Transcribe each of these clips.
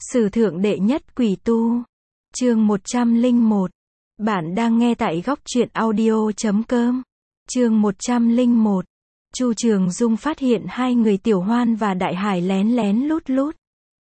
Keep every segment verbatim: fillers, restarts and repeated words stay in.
Sử thượng đệ nhất quỷ tu. Chương một trăm lẻ một. Bạn đang nghe tại góc truyện audio chấm com. Chương một trăm lẻ một. Chu Trường Dung phát hiện hai người Tiểu Hoan và Đại Hải lén lén lút lút.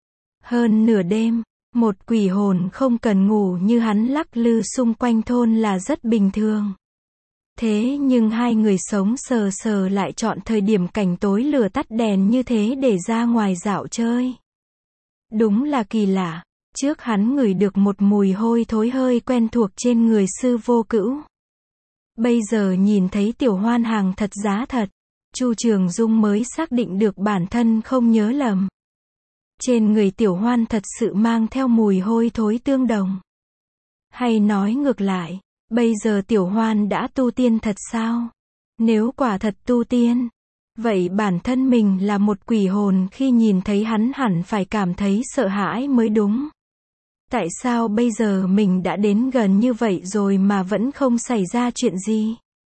Hơn nửa đêm, một quỷ hồn không cần ngủ như hắn lắc lư xung quanh thôn là rất bình thường. Thế nhưng hai người sống sờ sờ lại chọn thời điểm cảnh tối lửa tắt đèn như thế để ra ngoài dạo chơi. Đúng là kỳ lạ, trước hắn ngửi được một mùi hôi thối hơi quen thuộc trên người Sư Vô Cữu. Bây giờ nhìn thấy Tiểu Hoan hàng thật giá thật, Chu Trường Dung mới xác định được bản thân không nhớ lầm. Trên người Tiểu Hoan thật sự mang theo mùi hôi thối tương đồng. Hay nói ngược lại, bây giờ Tiểu Hoan đã tu tiên thật sao? Nếu quả thật tu tiên, vậy bản thân mình là một quỷ hồn khi nhìn thấy hắn hẳn phải cảm thấy sợ hãi mới đúng. Tại sao bây giờ mình đã đến gần như vậy rồi mà vẫn không xảy ra chuyện gì?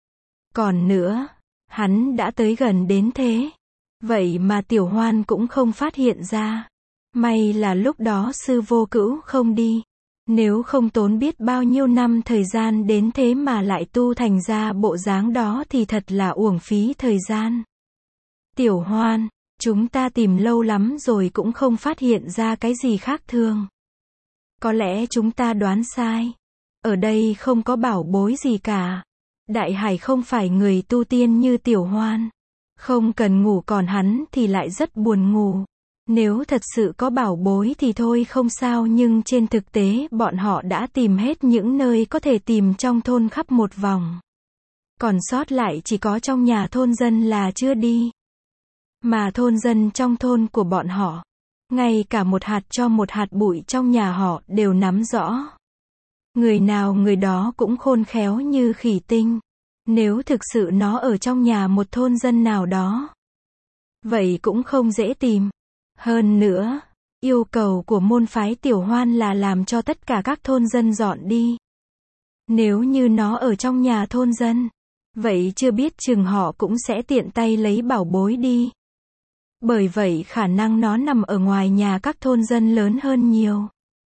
Còn nữa, hắn đã tới gần đến thế, vậy mà Tiểu Hoan cũng không phát hiện ra. May là lúc đó Sư Vô Cữu không đi. Nếu không tốn biết bao nhiêu năm thời gian đến thế mà lại tu thành ra bộ dáng đó thì thật là uổng phí thời gian. Tiểu Hoan, chúng ta tìm lâu lắm rồi cũng không phát hiện ra cái gì khác thường. Có lẽ chúng ta đoán sai. Ở đây không có bảo bối gì cả. Đại Hải không phải người tu tiên như Tiểu Hoan. Không cần ngủ, còn hắn thì lại rất buồn ngủ. Nếu thật sự có bảo bối thì thôi không sao, nhưng trên thực tế bọn họ đã tìm hết những nơi có thể tìm trong thôn khắp một vòng. Còn sót lại chỉ có trong nhà thôn dân là chưa đi. Mà thôn dân trong thôn của bọn họ, ngay cả một hạt cho một hạt bụi trong nhà họ đều nắm rõ. Người nào người đó cũng khôn khéo như khỉ tinh. Nếu thực sự nó ở trong nhà một thôn dân nào đó, vậy cũng không dễ tìm. Hơn nữa, yêu cầu của môn phái Tiểu Hoan là làm cho tất cả các thôn dân dọn đi. Nếu như nó ở trong nhà thôn dân, vậy chưa biết chừng họ cũng sẽ tiện tay lấy bảo bối đi. Bởi vậy khả năng nó nằm ở ngoài nhà các thôn dân lớn hơn nhiều.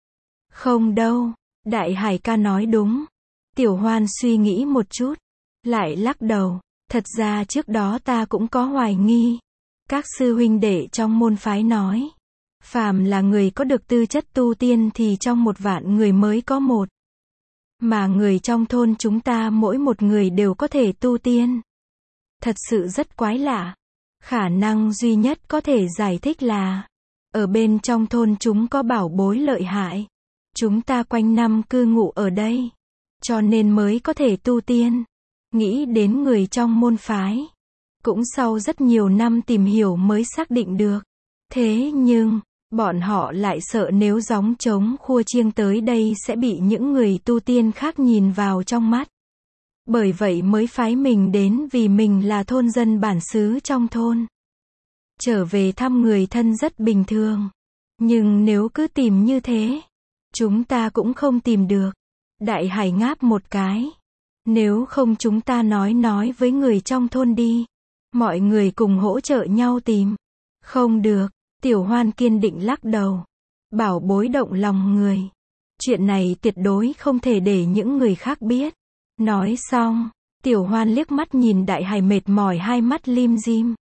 Không đâu, Đại Hải ca nói đúng. Tiểu Hoan suy nghĩ một chút, lại lắc đầu. Thật ra trước đó ta cũng có hoài nghi. Các sư huynh đệ trong môn phái nói, phàm là người có được tư chất tu tiên thì trong một vạn người mới có một. Mà người trong thôn chúng ta mỗi một người đều có thể tu tiên. Thật sự rất quái lạ. Khả năng duy nhất có thể giải thích là, ở bên trong thôn chúng có bảo bối lợi hại. Chúng ta quanh năm cư ngụ ở đây, cho nên mới có thể tu tiên. Nghĩ đến người trong môn phái, cũng sau rất nhiều năm tìm hiểu mới xác định được. Thế nhưng, bọn họ lại sợ nếu gióng trống khua chiêng tới đây sẽ bị những người tu tiên khác nhìn vào trong mắt. Bởi vậy mới phái mình đến, vì mình là thôn dân bản xứ trong thôn. Trở về thăm người thân rất bình thường. Nhưng nếu cứ tìm như thế, chúng ta cũng không tìm được. Đại Hải ngáp một cái. Nếu không chúng ta nói nói với người trong thôn đi. Mọi người cùng hỗ trợ nhau tìm. Không được, Tiểu Hoan kiên định lắc đầu. Bảo bối động lòng người. Chuyện này tuyệt đối không thể để những người khác biết. Nói xong, Tiểu Hoan liếc mắt nhìn Đại Hải mệt mỏi hai mắt lim dim.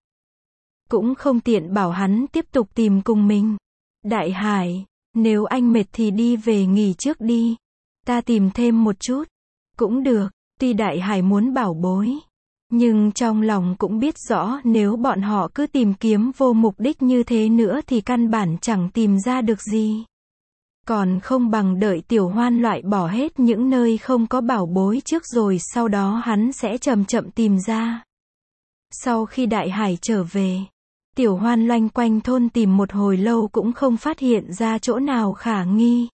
Cũng không tiện bảo hắn tiếp tục tìm cùng mình. Đại Hải, nếu anh mệt thì đi về nghỉ trước đi. Ta tìm thêm một chút. Cũng được, tuy Đại Hải muốn bảo bối. Nhưng trong lòng cũng biết rõ nếu bọn họ cứ tìm kiếm vô mục đích như thế nữa thì căn bản chẳng tìm ra được gì. Còn không bằng đợi Tiểu Hoan loại bỏ hết những nơi không có bảo bối trước rồi sau đó hắn sẽ chậm chậm tìm ra. Sau khi Đại Hải trở về, Tiểu Hoan loanh quanh thôn tìm một hồi lâu cũng không phát hiện ra chỗ nào khả nghi.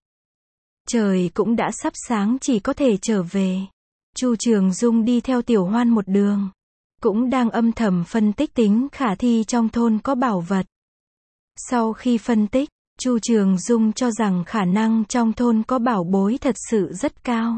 Trời cũng đã sắp sáng, chỉ có thể trở về. Chu Trường Dung đi theo Tiểu Hoan một đường, cũng đang âm thầm phân tích tính khả thi trong thôn có bảo vật. Sau khi phân tích, Chu Trường Dung cho rằng khả năng trong thôn có bảo bối thật sự rất cao.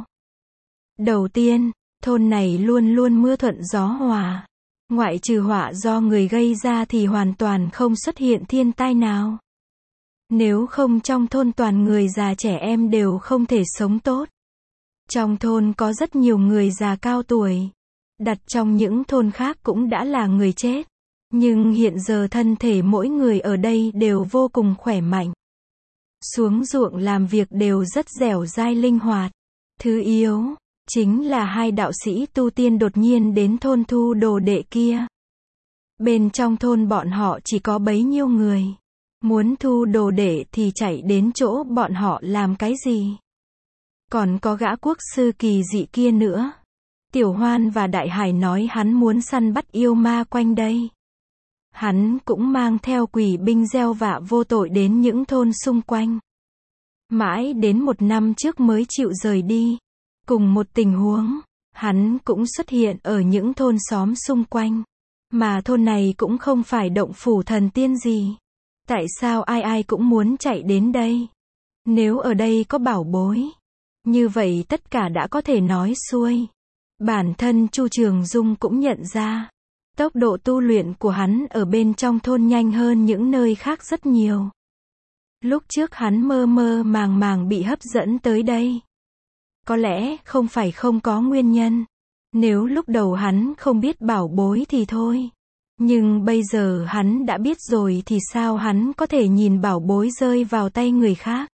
Đầu tiên, thôn này luôn luôn mưa thuận gió hòa. Ngoại trừ họa do người gây ra thì hoàn toàn không xuất hiện thiên tai nào. Nếu không trong thôn toàn người già trẻ em đều không thể sống tốt. Trong thôn có rất nhiều người già cao tuổi. Đặt trong những thôn khác cũng đã là người chết. Nhưng hiện giờ thân thể mỗi người ở đây đều vô cùng khỏe mạnh. Xuống ruộng làm việc đều rất dẻo dai linh hoạt. Thứ yếu, chính là hai đạo sĩ tu tiên đột nhiên đến thôn thu đồ đệ kia. Bên trong thôn bọn họ chỉ có bấy nhiêu người. Muốn thu đồ đệ thì chạy đến chỗ bọn họ làm cái gì? Còn có gã quốc sư kỳ dị kia nữa. Tiểu Hoan và Đại Hải nói hắn muốn săn bắt yêu ma quanh đây. Hắn cũng mang theo quỷ binh gieo vạ vô tội đến những thôn xung quanh. Mãi đến một năm trước mới chịu rời đi. Cùng một tình huống, hắn cũng xuất hiện ở những thôn xóm xung quanh. Mà thôn này cũng không phải động phủ thần tiên gì. Tại sao ai ai cũng muốn chạy đến đây? Nếu ở đây có bảo bối, như vậy tất cả đã có thể nói xuôi. Bản thân Chu Trường Dung cũng nhận ra, tốc độ tu luyện của hắn ở bên trong thôn nhanh hơn những nơi khác rất nhiều. Lúc trước hắn mơ mơ màng màng bị hấp dẫn tới đây. Có lẽ không phải không có nguyên nhân. Nếu lúc đầu hắn không biết bảo bối thì thôi. Nhưng bây giờ hắn đã biết rồi thì sao hắn có thể nhìn bảo bối rơi vào tay người khác.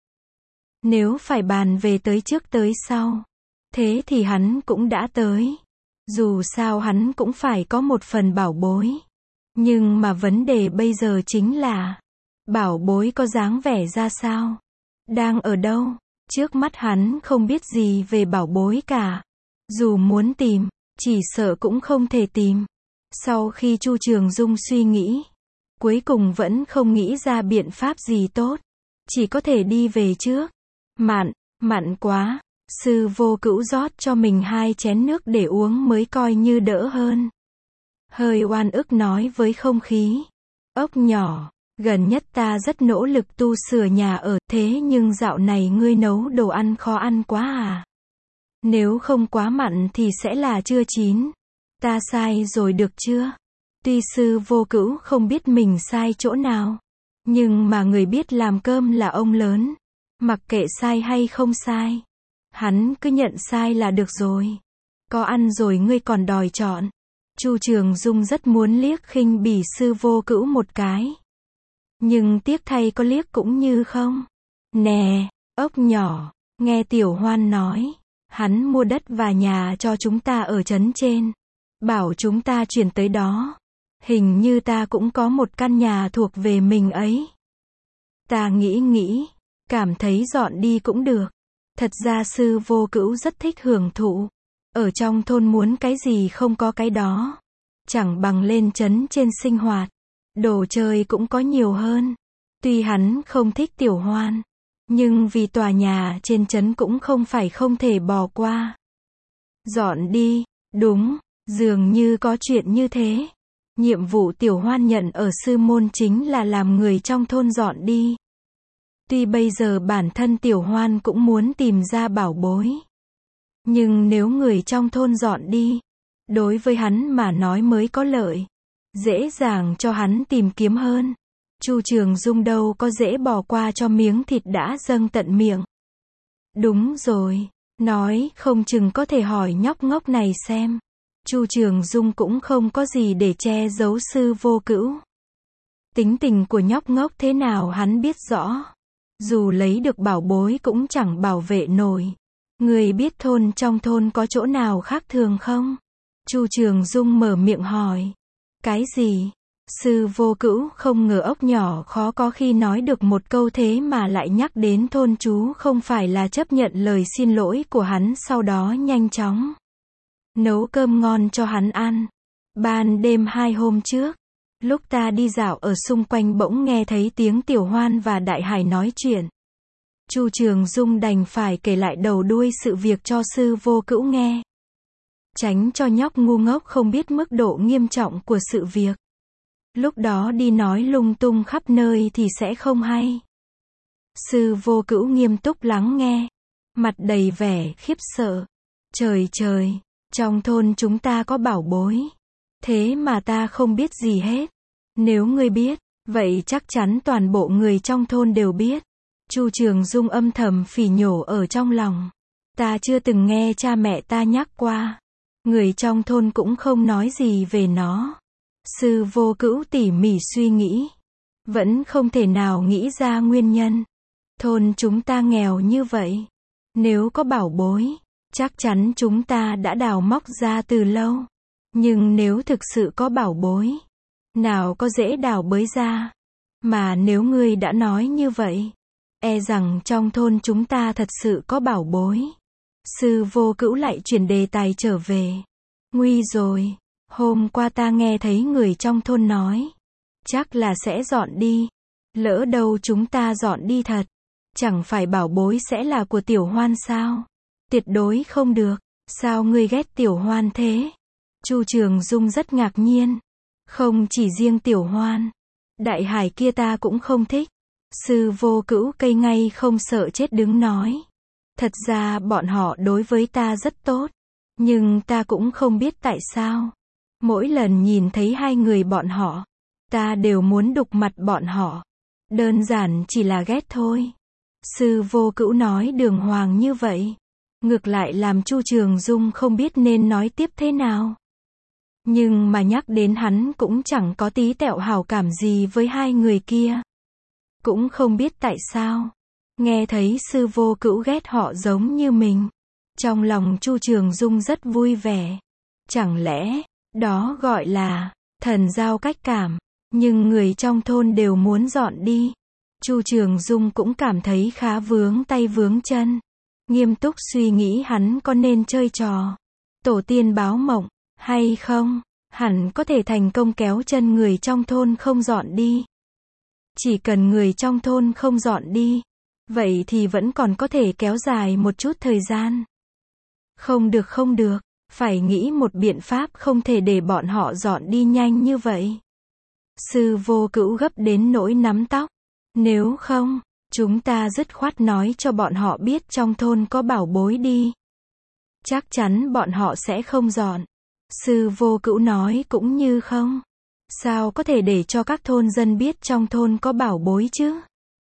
Nếu phải bàn về tới trước tới sau, thế thì hắn cũng đã tới. Dù sao hắn cũng phải có một phần bảo bối. Nhưng mà vấn đề bây giờ chính là, bảo bối có dáng vẻ ra sao? Đang ở đâu? Trước mắt hắn không biết gì về bảo bối cả. Dù muốn tìm, chỉ sợ cũng không thể tìm. Sau khi Chu Trường Dung suy nghĩ, cuối cùng vẫn không nghĩ ra biện pháp gì tốt. Chỉ có thể đi về trước. Mặn, mặn quá. Sư Vô Cữu rót cho mình hai chén nước để uống mới coi như đỡ hơn. Hơi oan ức nói với không khí. Ốc nhỏ, gần nhất ta rất nỗ lực tu sửa nhà ở, thế nhưng dạo này ngươi nấu đồ ăn khó ăn quá à? Nếu không quá mặn thì sẽ là chưa chín. Ta sai rồi được chưa? Tuy Sư Vô Cữu không biết mình sai chỗ nào, nhưng mà người biết làm cơm là ông lớn. Mặc kệ sai hay không sai, hắn cứ nhận sai là được rồi. Có ăn rồi ngươi còn đòi chọn. Chu Trường Dung rất muốn liếc khinh bỉ Sư Vô Cữu một cái. Nhưng tiếc thay có liếc cũng như không. Nè, ốc nhỏ, nghe Tiểu Hoan nói, hắn mua đất và nhà cho chúng ta ở trấn trên. Bảo chúng ta chuyển tới đó. Hình như ta cũng có một căn nhà thuộc về mình ấy. Ta nghĩ nghĩ, cảm thấy dọn đi cũng được. Thật ra Sư Vô Cữu rất thích hưởng thụ. Ở trong thôn muốn cái gì không có cái đó. Chẳng bằng lên trấn trên sinh hoạt. Đồ chơi cũng có nhiều hơn. Tuy hắn không thích Tiểu Hoan, nhưng vì tòa nhà trên trấn cũng không phải không thể bỏ qua. Dọn đi, đúng, dường như có chuyện như thế. Nhiệm vụ Tiểu Hoan nhận ở sư môn chính là làm người trong thôn dọn đi. Tuy bây giờ bản thân Tiểu Hoan cũng muốn tìm ra bảo bối. Nhưng nếu người trong thôn dọn đi, đối với hắn mà nói mới có lợi. Dễ dàng cho hắn tìm kiếm hơn. Chu Trường Dung đâu có dễ bỏ qua cho miếng thịt đã dâng tận miệng. Đúng rồi, nói không chừng có thể hỏi nhóc ngốc này xem. Chu Trường Dung cũng không có gì để che giấu Sư Vô Cữu. Tính tình của nhóc ngốc thế nào hắn biết rõ. Dù lấy được bảo bối cũng chẳng bảo vệ nổi. Người biết thôn trong thôn có chỗ nào khác thường không? Chu Trường Dung mở miệng hỏi. Cái gì? Sư Vô Cữu không ngờ ốc nhỏ khó có khi nói được một câu thế mà lại nhắc đến thôn chú, không phải là chấp nhận lời xin lỗi của hắn, sau đó nhanh chóng nấu cơm ngon cho hắn ăn. Ban đêm hai hôm trước, lúc ta đi dạo ở xung quanh bỗng nghe thấy tiếng Tiểu Hoan và Đại Hải nói chuyện. Chu Trường Dung đành phải kể lại đầu đuôi sự việc cho Sư Vô Cữu nghe. Tránh cho nhóc ngu ngốc không biết mức độ nghiêm trọng của sự việc. Lúc đó đi nói lung tung khắp nơi thì sẽ không hay. Sư Vô Cữu nghiêm túc lắng nghe, mặt đầy vẻ khiếp sợ. Trời trời, trong thôn chúng ta có bảo bối. Thế mà ta không biết gì hết. Nếu ngươi biết, Vậy chắc chắn toàn bộ người trong thôn đều biết. Chu Trường Dung âm thầm phỉ nhổ ở trong lòng. Ta chưa từng nghe cha mẹ ta nhắc qua. Người trong thôn cũng không nói gì về nó. Sư Vô Cữu tỉ mỉ suy nghĩ. Vẫn không thể nào nghĩ ra nguyên nhân. Thôn chúng ta nghèo như vậy. Nếu có bảo bối, chắc chắn chúng ta đã đào móc ra từ lâu. Nhưng nếu thực sự có bảo bối, nào có dễ đào bới ra. Mà nếu ngươi đã nói như vậy, e rằng trong thôn chúng ta thật sự có bảo bối. Sư Vô Cữu lại chuyển đề tài trở về. Nguy rồi, hôm qua ta nghe thấy người trong thôn nói, chắc là sẽ dọn đi. Lỡ đâu chúng ta dọn đi thật, chẳng phải bảo bối sẽ là của Tiểu Hoan sao? Tuyệt đối không được. Sao ngươi ghét Tiểu Hoan thế? Chu Trường Dung rất ngạc nhiên. Không chỉ riêng Tiểu Hoan, Đại Hải kia ta cũng không thích. Sư Vô Cữu cây ngay không sợ chết đứng nói. Thật ra bọn họ đối với ta rất tốt, nhưng ta cũng không biết tại sao. Mỗi lần nhìn thấy hai người bọn họ, ta đều muốn đục mặt bọn họ. Đơn giản chỉ là ghét thôi. Sư Vô Cữu nói đường hoàng như vậy, ngược lại làm Chu Trường Dung không biết nên nói tiếp thế nào. Nhưng mà nhắc đến hắn cũng chẳng có tí tẹo hảo cảm gì với hai người kia. Cũng không biết tại sao. Nghe thấy Sư Vô Cữu ghét họ giống như mình. Trong lòng Chu Trường Dung rất vui vẻ. Chẳng lẽ, đó gọi là thần giao cách cảm. Nhưng người trong thôn đều muốn dọn đi. Chu Trường Dung cũng cảm thấy khá vướng tay vướng chân. Nghiêm túc suy nghĩ hắn có nên chơi trò tổ tiên báo mộng, hay không? Hẳn có thể thành công kéo chân người trong thôn không dọn đi. Chỉ cần người trong thôn không dọn đi, vậy thì vẫn còn có thể kéo dài một chút thời gian. Không được không được, phải nghĩ một biện pháp không thể để bọn họ dọn đi nhanh như vậy. Sư Vô Cữu gấp đến nỗi nắm tóc. Nếu không, chúng ta dứt khoát nói cho bọn họ biết trong thôn có bảo bối đi. Chắc chắn bọn họ sẽ không dọn. Sư Vô Cữu nói cũng như không. Sao có thể để cho các thôn dân biết trong thôn có bảo bối chứ?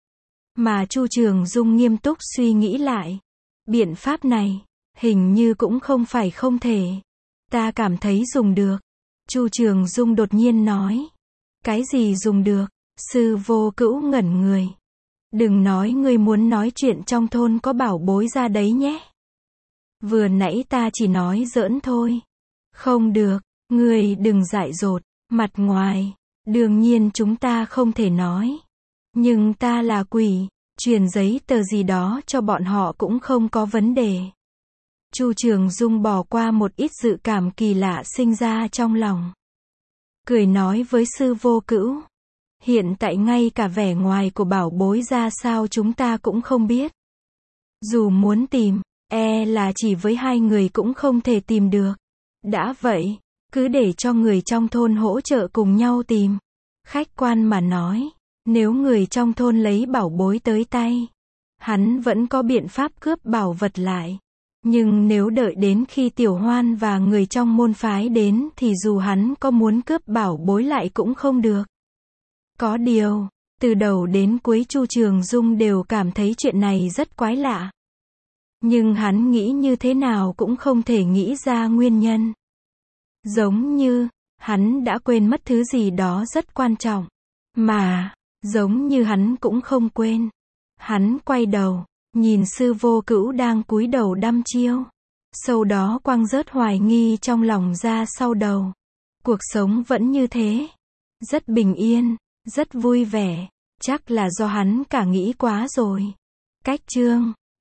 Mà Chu Trường Dung nghiêm túc suy nghĩ lại. Biện pháp này, hình như cũng không phải không thể. Ta cảm thấy dùng được. Chu Trường Dung đột nhiên nói. Cái gì dùng được? Sư Vô Cữu ngẩn người. Đừng nói ngươi muốn nói chuyện trong thôn có bảo bối ra đấy nhé. Vừa nãy ta chỉ nói giỡn thôi. Không được, ngươi đừng dại dột. Mặt ngoài, đương nhiên chúng ta không thể nói. Nhưng ta là quỷ, truyền giấy tờ gì đó cho bọn họ cũng không có vấn đề. Chu Trường Dung bỏ qua một ít dự cảm kỳ lạ sinh ra trong lòng. Cười nói với Sư Vô Cữu. Hiện tại ngay cả vẻ ngoài của bảo bối ra sao chúng ta cũng không biết. Dù muốn tìm, e là chỉ với hai người cũng không thể tìm được. Đã vậy, cứ để cho người trong thôn hỗ trợ cùng nhau tìm. Khách quan mà nói, nếu người trong thôn lấy bảo bối tới tay, hắn vẫn có biện pháp cướp bảo vật lại. Nhưng nếu đợi đến khi Tiểu Hoan và người trong môn phái đến thì dù hắn có muốn cướp bảo bối lại cũng không được. Có điều, từ đầu đến cuối Chu Trường Dung đều cảm thấy chuyện này rất quái lạ. Nhưng hắn nghĩ như thế nào cũng không thể nghĩ ra nguyên nhân. Giống như, hắn đã quên mất thứ gì đó rất quan trọng. Mà, giống như hắn cũng không quên. Hắn quay đầu, nhìn Sư Vô Cữu đang cúi đầu đăm chiêu. Sau đó quăng rớt hoài nghi trong lòng ra sau đầu. Cuộc sống vẫn như thế. Rất bình yên, rất vui vẻ. Chắc là do hắn cả nghĩ quá rồi. Cách chương